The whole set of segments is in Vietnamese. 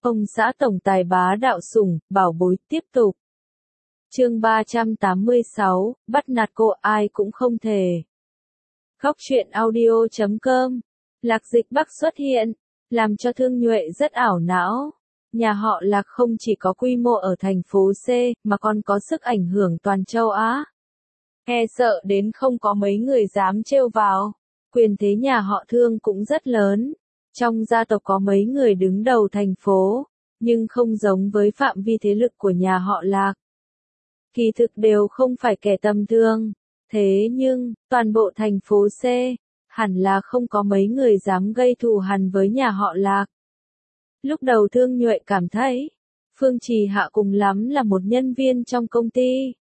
Ông xã tổng tài bá đạo sủng, bảo bối tiếp tục. Chương 386, bắt nạt cô ai cũng không thể. Góc truyện audio.com. Lạc Dịch Bắc xuất hiện, làm cho Thương Nhuệ rất ảo não. Nhà họ Lạc không chỉ có quy mô ở thành phố C, mà còn có sức ảnh hưởng toàn châu Á. E sợ đến không có mấy người dám trêu vào. Quyền thế nhà họ Thương cũng rất lớn. Trong gia tộc có mấy người đứng đầu thành phố, nhưng không giống với phạm vi thế lực của nhà họ Lạc. Kỳ thực đều không phải kẻ tầm thường. Thế nhưng, toàn bộ thành phố C, hẳn là không có mấy người dám gây thù hằn với nhà họ Lạc. Lúc đầu Thương Nhuệ cảm thấy, Phương Trì Hạ cùng lắm là một nhân viên trong công ty.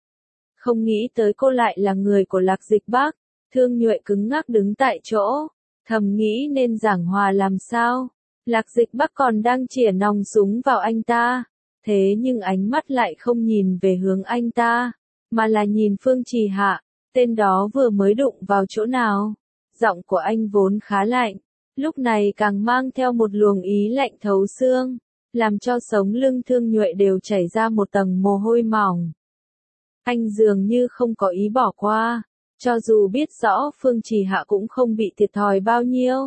Không nghĩ tới cô lại là người của Lạc Dịch Bắc. Thương Nhuệ cứng ngắc đứng tại chỗ, thầm nghĩ nên giảng hòa làm sao. Lạc Dịch Bắc còn đang chĩa nòng súng vào anh ta, thế nhưng ánh mắt lại không nhìn về hướng anh ta, mà là nhìn Phương Trì Hạ, tên đó vừa mới đụng vào chỗ nào. Giọng của anh vốn khá lạnh, lúc này càng mang theo một luồng ý lạnh thấu xương, làm cho sống lưng Thương Nhuệ đều chảy ra một tầng mồ hôi mỏng. Anh dường như không có ý bỏ qua, cho dù biết rõ Phương Trì Hạ cũng không bị thiệt thòi bao nhiêu.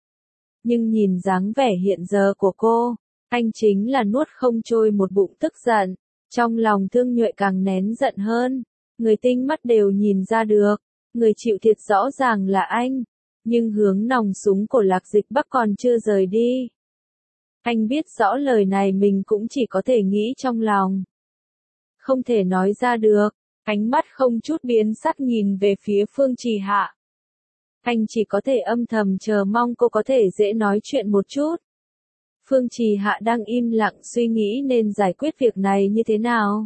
Nhưng nhìn dáng vẻ hiện giờ của cô, anh chính là nuốt không trôi một bụng tức giận. Trong lòng Thương Nhuệ càng nén giận hơn, người tinh mắt đều nhìn ra được, người chịu thiệt rõ ràng là anh, nhưng hướng nòng súng của Lạc Dịch Bắc còn chưa rời đi. Anh biết rõ lời này mình cũng chỉ có thể nghĩ trong lòng, không thể nói ra được. Ánh mắt không chút biến sắc nhìn về phía Phương Trì Hạ. Anh chỉ có thể âm thầm chờ mong cô có thể dễ nói chuyện một chút. Phương Trì Hạ đang im lặng suy nghĩ nên giải quyết việc này như thế nào.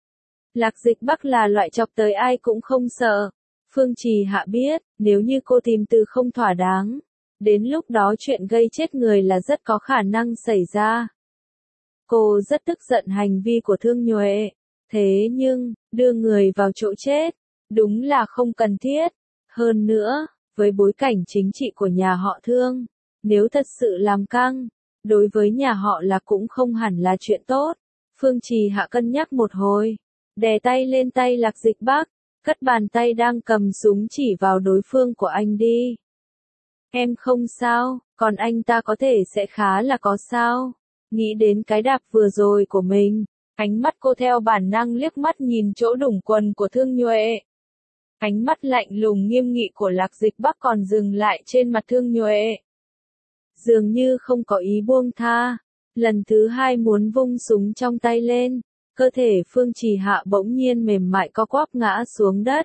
Lạc Dịch Bắc là loại chọc tới ai cũng không sợ. Phương Trì Hạ biết, nếu như cô tìm từ không thỏa đáng, đến lúc đó chuyện gây chết người là rất có khả năng xảy ra. Cô rất tức giận hành vi của Thương Nhuệ. Thế nhưng, đưa người vào chỗ chết, đúng là không cần thiết. Hơn nữa, với bối cảnh chính trị của nhà họ Thương, nếu thật sự làm căng, đối với nhà họ là cũng không hẳn là chuyện tốt. Phương Trì Hạ cân nhắc một hồi, đè tay lên tay Lạc Dịch Bắc, cất bàn tay đang cầm súng chỉ vào đối phương của anh đi. Em không sao, còn anh ta có thể sẽ khá là có sao. Nghĩ đến cái đạp vừa rồi của mình. Ánh mắt cô theo bản năng liếc mắt nhìn chỗ đủng quần của Thương Nhuệ. Ánh mắt lạnh lùng nghiêm nghị của Lạc Dịch Bắc còn dừng lại trên mặt Thương Nhuệ. Dường như không có ý buông tha. Lần thứ hai muốn vung súng trong tay lên, cơ thể Phương Trì Hạ bỗng nhiên mềm mại co quắp ngã xuống đất.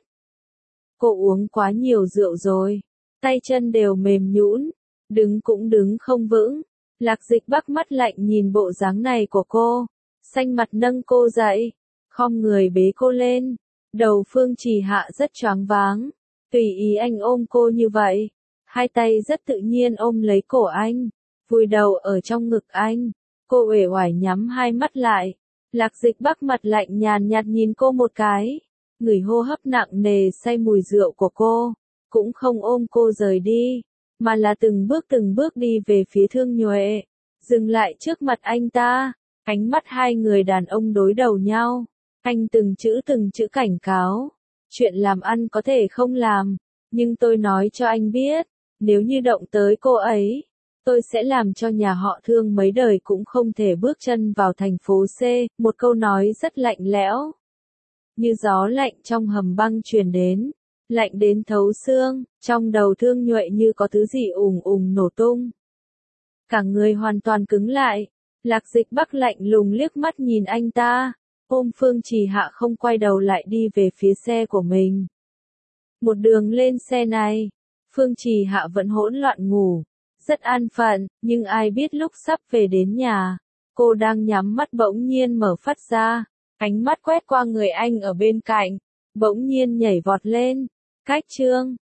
Cô uống quá nhiều rượu rồi, tay chân đều mềm nhũn, đứng cũng đứng không vững. Lạc Dịch Bắc mắt lạnh nhìn bộ dáng này của cô. Xanh mặt nâng cô dậy, khom người bế cô lên. Đầu Phương Trì Hạ rất choáng váng, tùy ý anh ôm cô như vậy. Hai tay rất tự nhiên ôm lấy cổ anh, vùi đầu ở trong ngực anh. Cô uể oải nhắm hai mắt lại. Lạc Dịch Bắc mặt lạnh nhàn nhạt nhìn cô một cái, ngửi hô hấp nặng nề say mùi rượu của cô, cũng không ôm cô rời đi, mà là từng bước đi về phía Thương Nhuệ, dừng lại trước mặt anh ta. Ánh mắt hai người đàn ông đối đầu nhau, anh từng chữ cảnh cáo, chuyện làm ăn có thể không làm, nhưng tôi nói cho anh biết, nếu như động tới cô ấy, tôi sẽ làm cho nhà họ Thương mấy đời cũng không thể bước chân vào thành phố C. Một câu nói rất lạnh lẽo, như gió lạnh trong hầm băng truyền đến, lạnh đến thấu xương. Trong đầu Thương Nhuệ như có thứ gì ùng ùng nổ tung, cả người hoàn toàn cứng lại. Lạc Dịch Bắc lạnh lùng liếc mắt nhìn anh ta, ôm Phương Trì Hạ không quay đầu lại đi về phía xe của mình. Một đường lên xe này, Phương Trì Hạ vẫn hỗn loạn ngủ, rất an phận, nhưng ai biết lúc sắp về đến nhà, cô đang nhắm mắt bỗng nhiên mở phát ra, ánh mắt quét qua người anh ở bên cạnh, bỗng nhiên nhảy vọt lên. Cách chương